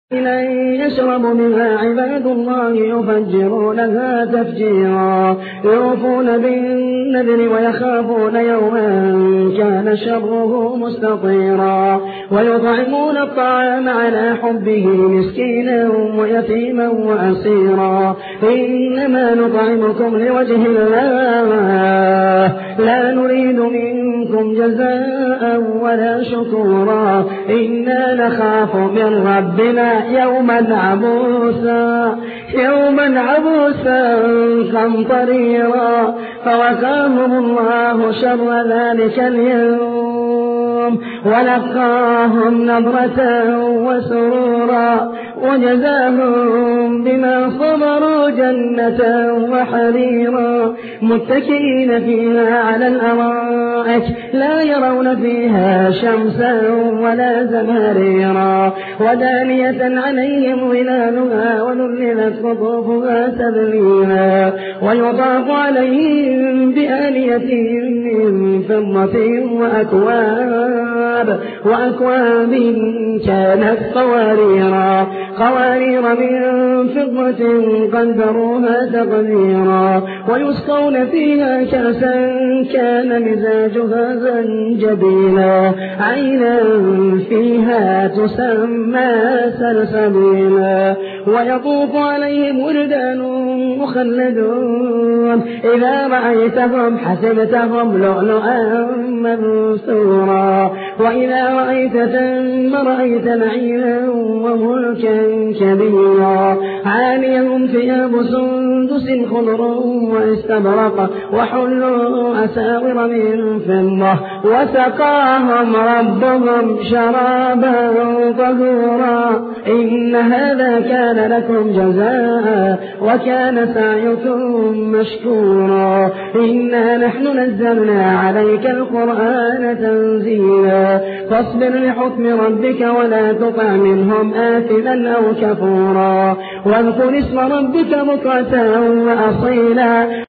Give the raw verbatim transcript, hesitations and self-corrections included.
يشرب منها عباد الله يفجرونها تفجيرا يوفون بالنذر ويخافون يوما كان شره مستطيرا ويطعمون الطعام على حبه مسكينا ويتيما وأسيرا إنما نطعمكم لوجه الله لا نريد منكم جزاء ولا شكورا إنا نخاف من ربنا يوما عبوسا يوما عبوسا قمطريرا فوقاهم الله شر ذلك اليوم ولقاهم نضرة وسرورا وجزاهم بما صبروا جنة وحريرا متكئين فيها على الأرائك لا يرون فيها شمسا ولا زمهريرا ودانية عليهم ظلالها وذللت قطوفها تذليلا ويطاف عليهم بآنية من فضة وأكواب وأكواب كانت قواريرا قوارير من فضة قدروها تقديرا ويسقون فيها كأسا كان مزاجها زنجبيلا عينا فيها تسمى سلسبيلا ويطوف عليهم ولدان مخلدون إذا رأيتهم حسبتهم لؤلؤا منثورا وإذا رأيت ثم رأيت نعيما وملكا كبيرا عاليهم ثياب سندس خضر واستبرق وحلوا أساور من فضة وسقاهم ربهم شرابا طهورا إن هذا كان لكم جزاء وكان سعيكم مشكورا إنا نحن نزلنا عليك القرآن تنزيلا فاصبر لحكم ربك ولا تطع منهم آثما أو كفورا واذكر اسم ربك بكرة وأصيلا